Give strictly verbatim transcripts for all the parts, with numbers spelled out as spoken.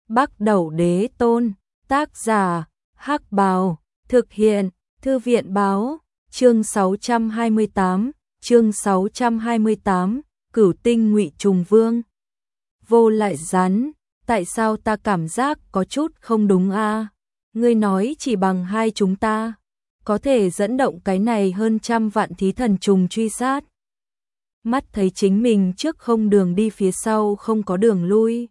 Bắc Đẩu Đế Tôn, tác giả, Hắc Bào, thực hiện, Thư viện báo, chương sáu trăm hai mươi tám, chương sáu trăm hai mươi tám, Cửu Tinh Ngụy Trùng Vương. Vô Lại Rắn, tại sao ta cảm giác có chút không đúng a? Ngươi nói chỉ bằng hai chúng ta, có thể dẫn động cái này hơn trăm vạn thí thần trùng truy sát. Mắt thấy chính mình trước không đường đi, phía sau không có đường lui.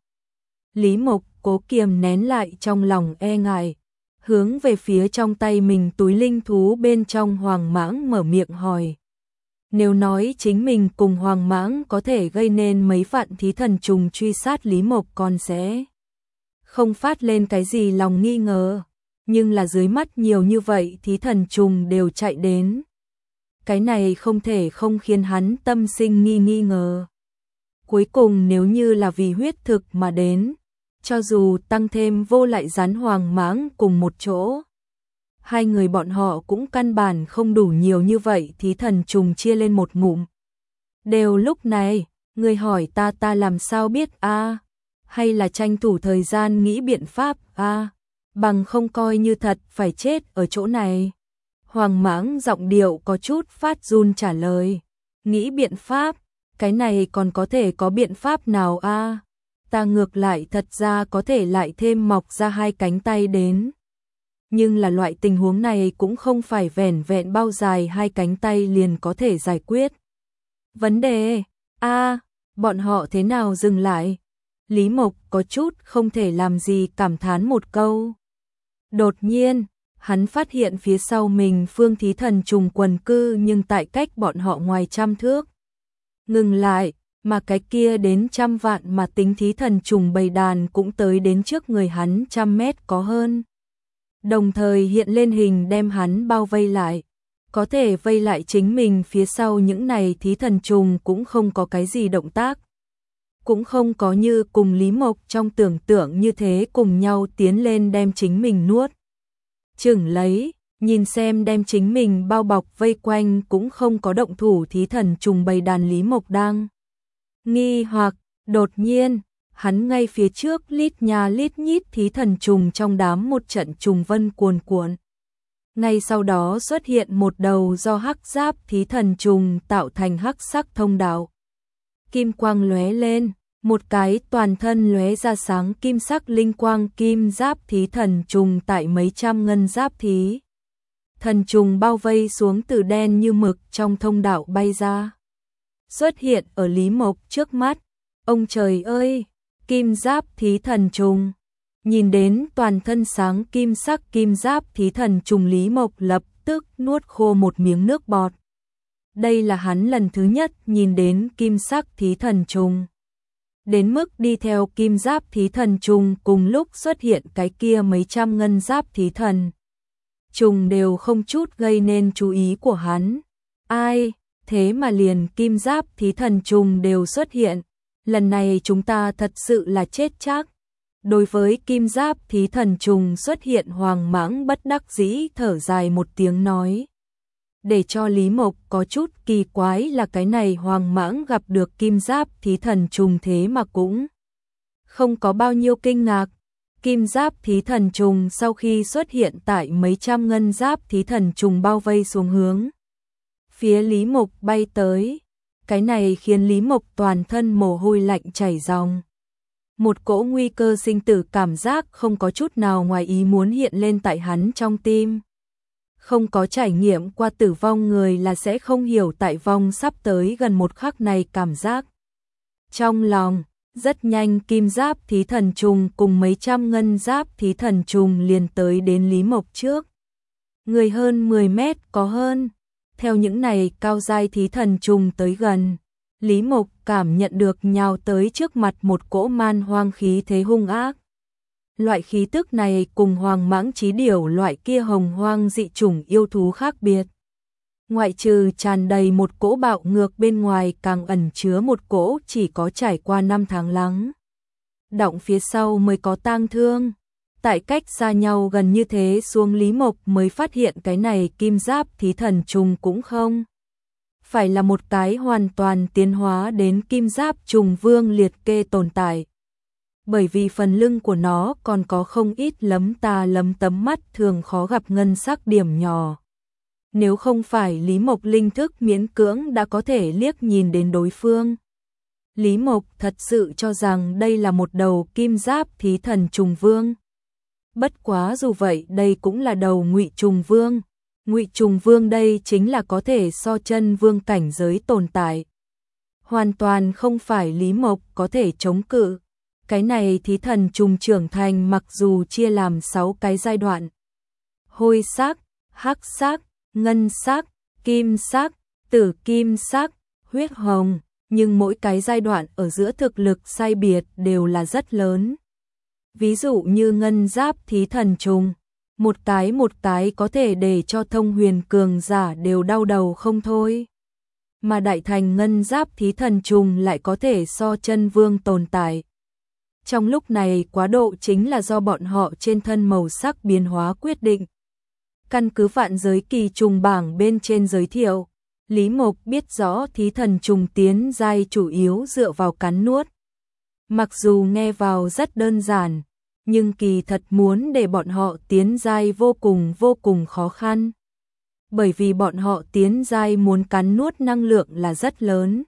Lý Mộc cố kiềm nén lại trong lòng e ngại, hướng về phía trong tay mình túi linh thú bên trong Hoàng Mãng mở miệng hỏi. Nếu nói chính mình cùng Hoàng Mãng có thể gây nên mấy vạn thí thần trùng truy sát, Lý Mộc còn sẽ không phát lên cái gì lòng nghi ngờ, nhưng là dưới mắt nhiều như vậy thí thần trùng đều chạy đến. Cái này không thể không khiến hắn tâm sinh nghi nghi ngờ. Cuối cùng nếu như là vì huyết thực mà đến, cho dù tăng thêm Vô Lại Rắn Hoàng Mãng cùng một chỗ, hai người bọn họ cũng căn bản không đủ nhiều như vậy thí thần trùng chia lên một ngụm. Đều lúc này, người hỏi ta ta làm sao biết a? Hay là tranh thủ thời gian nghĩ biện pháp a? Bằng không coi như thật phải chết ở chỗ này. Hoàng Mãng giọng điệu có chút phát run trả lời. Nghĩ biện pháp, cái này còn có thể có biện pháp nào a? Ta ngược lại thật ra có thể lại thêm mọc ra hai cánh tay đến. Nhưng là loại tình huống này cũng không phải vẻn vẹn bao dài hai cánh tay liền có thể giải quyết. Vấn đề, a, bọn họ thế nào dừng lại? Lý Mộc có chút không thể làm gì cảm thán một câu. Đột nhiên, hắn phát hiện phía sau mình phương thí thần trùng quần cư nhưng tại cách bọn họ ngoài trăm thước. Ngừng lại, mà cái kia đến trăm vạn mà tính thí thần trùng bầy đàn cũng tới đến trước người hắn trăm mét có hơn. Đồng thời hiện lên hình đem hắn bao vây lại. Có thể vây lại chính mình phía sau những này thí thần trùng cũng không có cái gì động tác. Cũng không có như cùng Lý Mộc trong tưởng tượng như thế cùng nhau tiến lên đem chính mình nuốt chửng lấy, nhìn xem đem chính mình bao bọc vây quanh cũng không có động thủ thí thần trùng bầy đàn. Lý Mộc đang nghi hoặc, đột nhiên, hắn ngay phía trước lít nhà lít nhít thí thần trùng trong đám một trận trùng vân cuồn cuộn. Ngay sau đó xuất hiện một đầu do hắc giáp thí thần trùng tạo thành hắc sắc thông đạo. Kim quang lóe lên, một cái toàn thân lóe ra sáng kim sắc linh quang kim giáp thí thần trùng tại mấy trăm ngân giáp thí thần trùng bao vây xuống từ đen như mực trong thông đạo bay ra. Xuất hiện ở Lý Mộc trước mắt. Ông trời ơi, kim giáp thí thần trùng. Nhìn đến toàn thân sáng kim sắc kim giáp thí thần trùng, Lý Mộc lập tức nuốt khô một miếng nước bọt. Đây là hắn lần thứ nhất nhìn đến kim sắc thí thần trùng. Đến mức đi theo kim giáp thí thần trùng cùng lúc xuất hiện cái kia mấy trăm ngân giáp thí thần trùng đều không chút gây nên chú ý của hắn. Ai, thế mà liền kim giáp thí thần trùng đều xuất hiện. Lần này chúng ta thật sự là chết chắc. Đối với kim giáp thí thần trùng xuất hiện, Hoàng Mãng bất đắc dĩ thở dài một tiếng nói. Để cho Lý Mộc có chút kỳ quái là cái này Hoàng Mãng gặp được kim giáp thí thần trùng thế mà cũng không có bao nhiêu kinh ngạc. Kim giáp thí thần trùng sau khi xuất hiện tại mấy trăm ngân giáp thí thần trùng bao vây xuống hướng phía Lý Mộc bay tới. Cái này khiến Lý Mộc toàn thân mồ hôi lạnh chảy ròng. Một cỗ nguy cơ sinh tử cảm giác không có chút nào ngoài ý muốn hiện lên tại hắn trong tim. Không có trải nghiệm qua tử vong người là sẽ không hiểu tại vong sắp tới gần một khắc này cảm giác. Trong lòng, rất nhanh kim giáp thí thần trùng cùng mấy trăm ngân giáp thí thần trùng liền tới đến Lý Mộc trước. Người hơn mười mét có hơn. Theo những này cao giai thí thần trùng tới gần, Lý Mộc cảm nhận được nhào tới trước mặt một cỗ man hoang khí thế hung ác. Loại khí tức này cùng Hoàng Mãng Chí Điểu loại kia hồng hoang dị chủng yêu thú khác biệt. Ngoại trừ tràn đầy một cỗ bạo ngược bên ngoài, càng ẩn chứa một cỗ chỉ có trải qua năm tháng lắng động phía sau mới có tang thương. Tại cách xa nhau gần như thế xuống, Lý Mộc mới phát hiện cái này kim giáp thí thần trùng cũng không phải là một cái hoàn toàn tiến hóa đến kim giáp trùng vương liệt kê tồn tại. bởi vì phần lưng của nó còn có không ít lấm tà lấm tấm mắt thường khó gặp ngân sắc điểm nhỏ. Nếu không phải Lý Mộc linh thức miễn cưỡng đã có thể liếc nhìn đến đối phương. Lý Mộc thật sự cho rằng đây là một đầu kim giáp thí thần trùng vương. Bất quá dù vậy đây cũng là đầu ngụy trùng vương. Ngụy trùng vương đây chính là có thể so chân vương cảnh giới tồn tại. Hoàn toàn không phải Lý Mộc có thể chống cự. Cái này thí thần trùng trưởng thành mặc dù chia làm sáu cái giai đoạn. Hôi sắc, hắc sắc, ngân sắc, kim sắc, tử kim sắc, huyết hồng, nhưng mỗi cái giai đoạn ở giữa thực lực sai biệt đều là rất lớn. Ví dụ như ngân giáp thí thần trùng, một cái một cái có thể để cho thông huyền cường giả đều đau đầu không thôi. Mà đại thành ngân giáp thí thần trùng lại có thể so chân vương tồn tại. Trong lúc này quá độ chính là do bọn họ trên thân màu sắc biến hóa quyết định. Căn cứ vạn giới kỳ trùng bảng bên trên giới thiệu, Lý Mộc biết rõ thí thần trùng tiến giai chủ yếu dựa vào cắn nuốt. Mặc dù nghe vào rất đơn giản, nhưng kỳ thật muốn để bọn họ tiến giai vô cùng vô cùng khó khăn. Bởi vì bọn họ tiến giai muốn cắn nuốt năng lượng là rất lớn.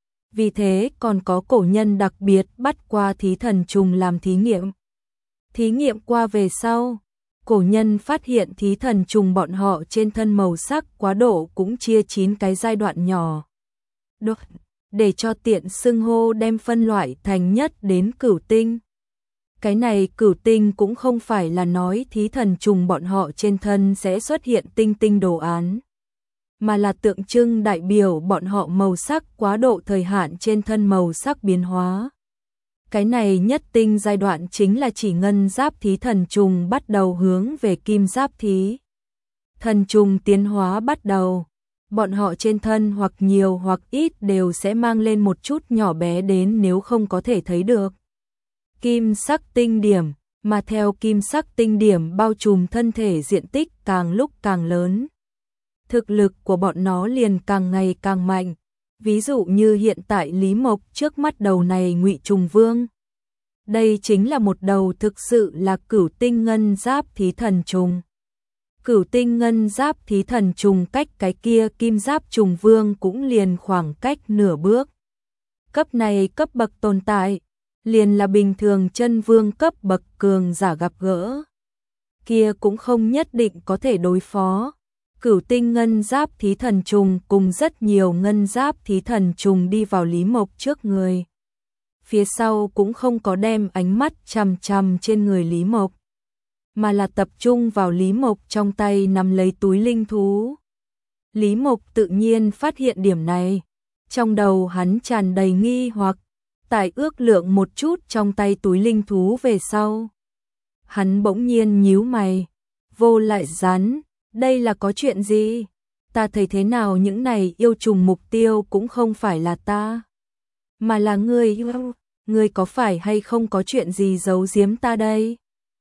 Vì thế còn có cổ nhân đặc biệt bắt qua thí thần trùng làm thí nghiệm. Thí nghiệm qua về sau, cổ nhân phát hiện thí thần trùng bọn họ trên thân màu sắc quá độ cũng chia chín cái giai đoạn nhỏ. Được, để cho tiện xưng hô đem phân loại thành nhất đến cửu tinh. Cái này cửu tinh cũng không phải là nói thí thần trùng bọn họ trên thân sẽ xuất hiện tinh tinh đồ án, mà là tượng trưng đại biểu bọn họ màu sắc quá độ thời hạn trên thân màu sắc biến hóa. Cái này nhất tinh giai đoạn chính là chỉ ngân giáp thí thần trùng bắt đầu hướng về kim giáp thí. Thần trùng tiến hóa bắt đầu, bọn họ trên thân hoặc nhiều hoặc ít đều sẽ mang lên một chút nhỏ bé đến nếu không có thể thấy được. Kim sắc tinh điểm, mà theo kim sắc tinh điểm bao trùm thân thể diện tích càng lúc càng lớn. Thực lực của bọn nó liền càng ngày càng mạnh. Ví dụ như hiện tại Lý Mộc trước mắt đầu này ngụy trùng vương. Đây chính là một đầu thực sự là cửu tinh ngân giáp thí thần trùng. Cửu tinh ngân giáp thí thần trùng cách cái kia kim giáp trùng vương cũng liền khoảng cách nửa bước. Cấp này cấp bậc tồn tại, liền là bình thường chân vương cấp bậc cường giả gặp gỡ. Kia cũng không nhất định có thể đối phó. Cửu tinh ngân giáp thí thần trùng cùng rất nhiều ngân giáp thí thần trùng đi vào Lý Mộc trước người. Phía sau cũng không có đem ánh mắt chằm chằm trên người Lý Mộc, mà là tập trung vào Lý Mộc trong tay nắm lấy túi linh thú. Lý Mộc tự nhiên phát hiện điểm này, trong đầu hắn tràn đầy nghi hoặc, tại ước lượng một chút trong tay túi linh thú về sau. Hắn bỗng nhiên nhíu mày, vô lại rắn. Đây là có chuyện gì? Ta thấy thế nào những này yêu trùng mục tiêu cũng không phải là ta, mà là ngươi. Ngươi có phải hay không có chuyện gì giấu giếm ta đây?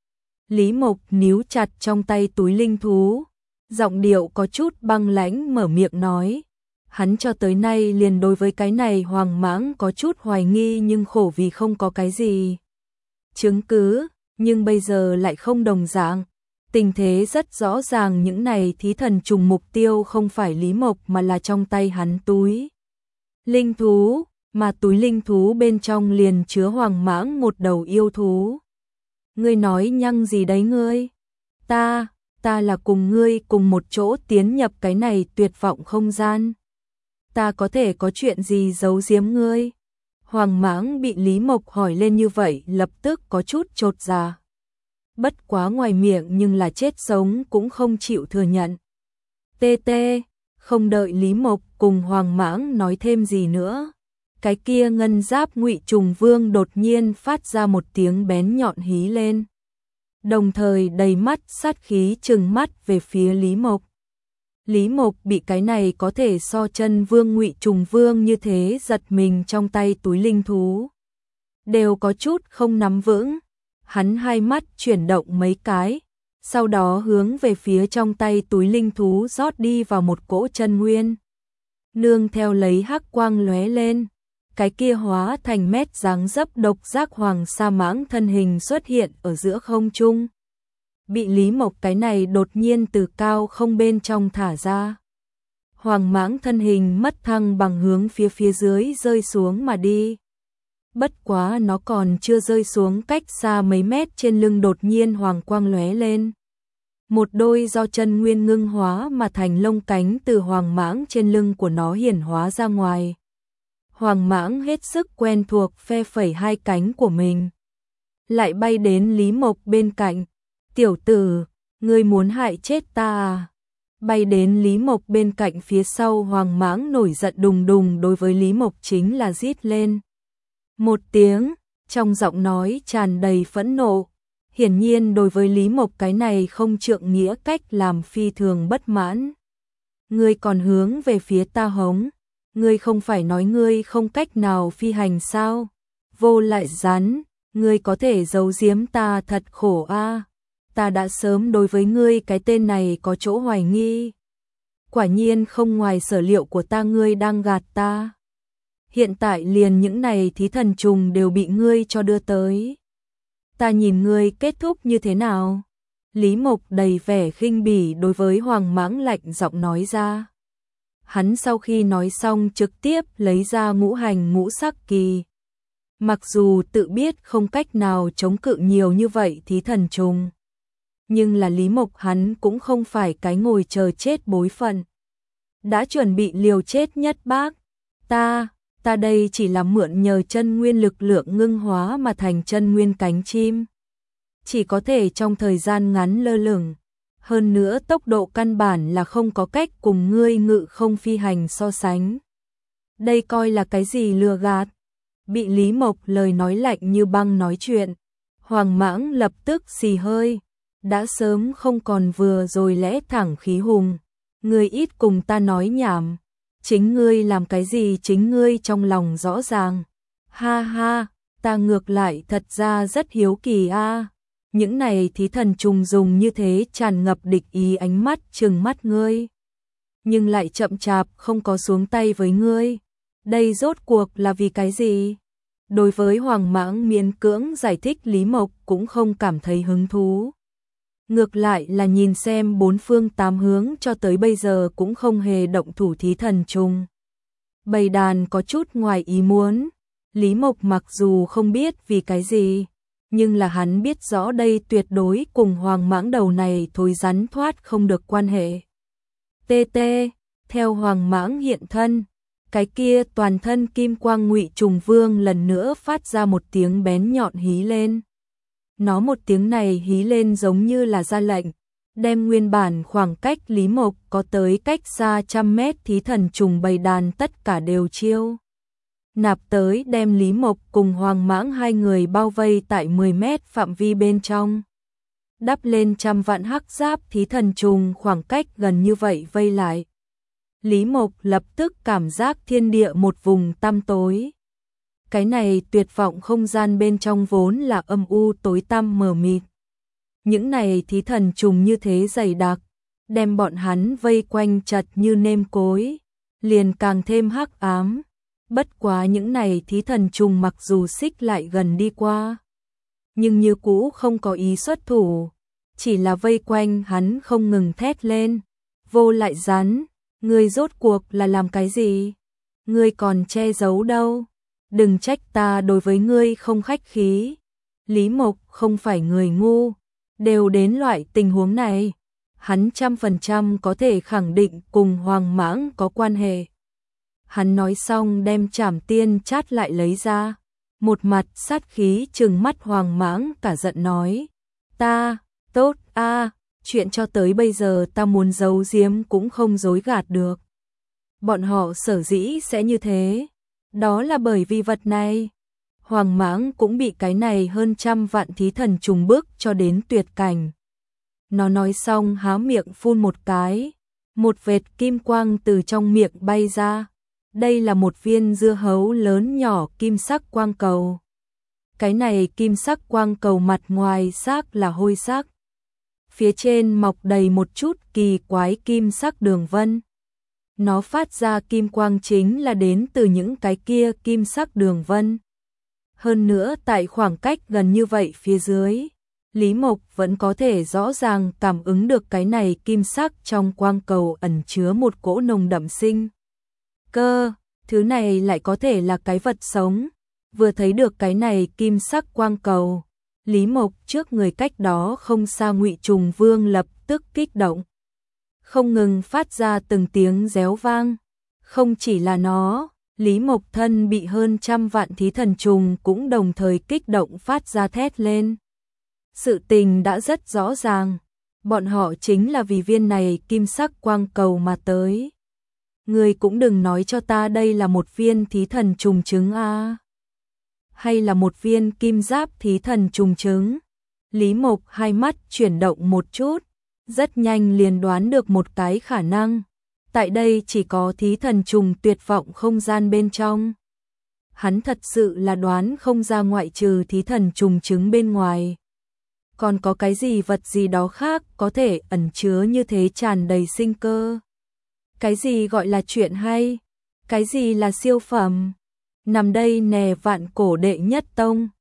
Lý Mộc níu chặt trong tay túi linh thú, giọng điệu có chút băng lãnh mở miệng nói. Hắn cho tới nay liền đối với cái này hoàng mãng có chút hoài nghi nhưng khổ vì không có cái gì chứng cứ, nhưng bây giờ lại không đồng dạng. Tình thế rất rõ ràng, những này thí thần trùng mục tiêu không phải Lý Mộc mà là trong tay hắn túi linh thú, mà túi linh thú bên trong liền chứa hoàng mãng một đầu yêu thú. Ngươi nói nhăng gì đấy ngươi? Ta, ta là cùng ngươi cùng một chỗ tiến nhập cái này tuyệt vọng không gian. Ta có thể có chuyện gì giấu giếm ngươi? Hoàng mãng bị Lý Mộc hỏi lên như vậy lập tức có chút chột dạ. Bất quá ngoài miệng nhưng là chết sống cũng không chịu thừa nhận. Tê tê, không đợi Lý Mộc cùng Hoàng Mãng nói thêm gì nữa. Cái kia ngân giáp ngụy trùng vương đột nhiên phát ra một tiếng bén nhọn hí lên. Đồng thời đầy mắt sát khí trừng mắt về phía Lý Mộc. Lý Mộc bị cái này có thể so chân vương ngụy trùng vương như thế giật mình trong tay túi linh thú. Đều có chút không nắm vững. Hắn hai mắt chuyển động mấy cái, sau đó hướng về phía trong tay túi linh thú rót đi vào một cỗ chân nguyên. Nương theo lấy hắc quang lóe lên, cái kia hóa thành mét dáng dấp độc giác hoàng sa mãng thân hình xuất hiện ở giữa không trung. Bị Lý Mộc cái này đột nhiên từ cao không bên trong thả ra. Hoàng mãng thân hình mất thăng bằng hướng phía phía dưới rơi xuống mà đi. Bất quá nó còn chưa rơi xuống cách xa mấy mét, trên lưng đột nhiên hoàng quang lóe lên. Một đôi do chân nguyên ngưng hóa mà thành lông cánh từ hoàng mãng trên lưng của nó hiển hóa ra ngoài. Hoàng mãng hết sức quen thuộc phe phẩy hai cánh của mình, lại bay đến Lý Mộc bên cạnh. Tiểu tử, ngươi muốn hại chết ta à? Bay đến Lý Mộc bên cạnh phía sau, hoàng mãng nổi giận đùng đùng đối với Lý Mộc chính là rít lên một tiếng, trong giọng nói tràn đầy phẫn nộ. Hiển nhiên đối với Lý Mộc cái này không trượng nghĩa cách làm phi thường bất mãn. Ngươi còn hướng về phía ta hống, ngươi không phải nói ngươi không cách nào phi hành sao? Vô lại rắn, ngươi có thể giấu giếm ta thật khổ a. Ta đã sớm đối với ngươi cái tên này có chỗ hoài nghi. Quả nhiên không ngoài sở liệu của ta, ngươi đang gạt ta. Hiện tại liền những này thí thần trùng đều bị ngươi cho đưa tới. Ta nhìn ngươi kết thúc như thế nào? Lý Mộc đầy vẻ khinh bỉ đối với hoàng mãng lạnh giọng nói ra. Hắn sau khi nói xong trực tiếp lấy ra ngũ hành ngũ sắc kỳ. Mặc dù tự biết không cách nào chống cự nhiều như vậy thí thần trùng, nhưng là Lý Mộc hắn cũng không phải cái ngồi chờ chết bối phận. Đã chuẩn bị liều chết nhất bác. Ta, ta đây chỉ là mượn nhờ chân nguyên lực lượng ngưng hóa mà thành chân nguyên cánh chim. Chỉ có thể trong thời gian ngắn lơ lửng. Hơn nữa tốc độ căn bản là không có cách cùng ngươi ngự không phi hành so sánh. Đây coi là cái gì lừa gạt? Bị Lý Mộc lời nói lạnh như băng nói chuyện, hoàng mãng lập tức xì hơi. Đã sớm không còn vừa rồi lẽ thẳng khí hùng. Ngươi ít cùng ta nói nhảm. Chính ngươi làm cái gì chính ngươi trong lòng rõ ràng. Ha ha, ta ngược lại thật ra rất hiếu kỳ a. À. Những này thí thần trùng dùng như thế tràn ngập địch ý ánh mắt trừng mắt ngươi. Nhưng lại chậm chạp không có xuống tay với ngươi. Đây rốt cuộc là vì cái gì? Đối với hoàng mãng miễn cưỡng giải thích, Lý Mộc cũng không cảm thấy hứng thú. Ngược lại là nhìn xem bốn phương tám hướng cho tới bây giờ cũng không hề động thủ thí thần trùng. Bầy đàn có chút ngoài ý muốn. Lý Mộc mặc dù không biết vì cái gì, nhưng là hắn biết rõ đây tuyệt đối cùng hoàng mãng đầu này thối rắn thoát không được quan hệ. Tê tê, theo hoàng mãng hiện thân, cái kia toàn thân kim quang ngụy trùng vương lần nữa phát ra một tiếng bén nhọn hí lên. Nó một tiếng này hí lên giống như là ra lệnh, đem nguyên bản khoảng cách Lý Mộc có tới cách xa trăm mét thí thần trùng bầy đàn tất cả đều chiêu nạp tới, đem Lý Mộc cùng hoàng mãng hai người bao vây tại mười mét phạm vi bên trong. Đắp lên trăm vạn hắc giáp thí thần trùng khoảng cách gần như vậy vây lại. Lý Mộc lập tức cảm giác thiên địa một vùng tăm tối. Cái này tuyệt vọng không gian bên trong vốn là âm u tối tăm mờ mịt. Những này thí thần trùng như thế dày đặc, đem bọn hắn vây quanh chặt như nêm cối, liền càng thêm hắc ám. Bất quá những này thí thần trùng mặc dù xích lại gần đi qua, nhưng như cũ không có ý xuất thủ, chỉ là vây quanh hắn không ngừng thét lên. Vô lại rắn, ngươi rốt cuộc là làm cái gì? Ngươi còn che giấu đâu? Đừng trách ta đối với ngươi không khách khí. Lý Mộc không phải người ngu, đều đến loại tình huống này, hắn trăm phần trăm có thể khẳng định cùng hoàng mãng có quan hệ. Hắn nói xong đem trảm tiên chát lại lấy ra, một mặt sát khí trừng mắt hoàng mãng cả giận nói. Ta, tốt a, chuyện cho tới bây giờ ta muốn giấu giếm cũng không dối gạt được. Bọn họ sở dĩ sẽ như thế, đó là bởi vì vật này. Hoàng mãng cũng bị cái này hơn trăm vạn thí thần trùng bước cho đến tuyệt cảnh. Nó nói xong há miệng phun một cái, một vệt kim quang từ trong miệng bay ra. Đây là một viên dưa hấu lớn nhỏ kim sắc quang cầu. Cái này kim sắc quang cầu mặt ngoài xác là hôi sắc, phía trên mọc đầy một chút kỳ quái kim sắc đường vân. Nó phát ra kim quang chính là đến từ những cái kia kim sắc đường vân. Hơn nữa tại khoảng cách gần như vậy phía dưới, Lý Mộc vẫn có thể rõ ràng cảm ứng được cái này kim sắc trong quang cầu ẩn chứa một cỗ nồng đậm sinh cơ, thứ này lại có thể là cái vật sống. Vừa thấy được cái này kim sắc quang cầu, Lý Mộc trước người cách đó không xa Ngụy Trùng Vương lập tức kích động, không ngừng phát ra từng tiếng réo vang. Không chỉ là nó, Lý Mộc thân bị hơn trăm vạn thí thần trùng cũng đồng thời kích động phát ra thét lên. Sự tình đã rất rõ ràng, bọn họ chính là vì viên này kim sắc quang cầu mà tới. Ngươi cũng đừng nói cho ta đây là một viên thí thần trùng trứng a, hay là một viên kim giáp thí thần trùng trứng. Lý Mộc hai mắt chuyển động một chút, rất nhanh liền đoán được một cái khả năng. Tại đây chỉ có thí thần trùng tuyệt vọng không gian bên trong. Hắn thật sự là đoán không ra ngoại trừ thí thần trùng trứng bên ngoài. Còn có cái gì vật gì đó khác có thể ẩn chứa như thế tràn đầy sinh cơ. Cái gì gọi là chuyện hay? Cái gì là siêu phẩm? Nằm đây nè vạn cổ đệ nhất tông.